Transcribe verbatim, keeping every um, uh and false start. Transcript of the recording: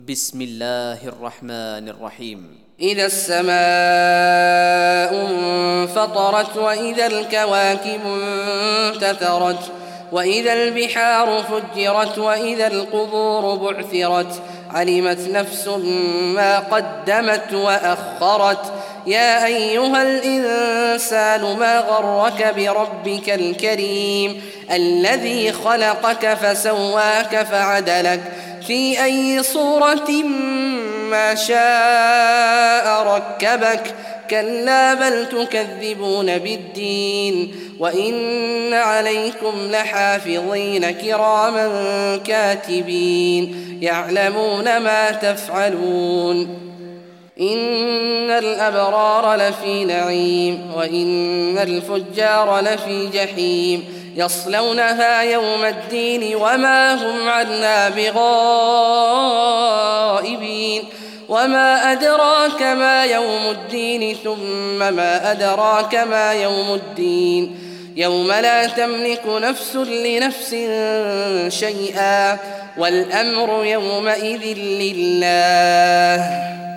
بسم الله الرحمن الرحيم. إذا السماء انفطرت وإذا الكواكب انتثرت وإذا البحار فجرت وإذا القبور بعثرت علمت نفس ما قدمت وأخرت. يا أيها الإنسان ما غرك بربك الكريم الذي خلقك فسواك فعدلك في أي صورة ما شاء ركبك. كلا بل تكذبون بالدين وإن عليكم لحافظين كراما كاتبين يعلمون ما تفعلون. إن الأبرار لفي نعيم وإن الفجار لفي جحيم يصلونها يوم الدين وما هم عنها بغائبين. وما أدراك ما يوم الدين ثم ما أدراك ما يوم الدين يوم لا تملك نفس لنفس شيئا والأمر يومئذ لله.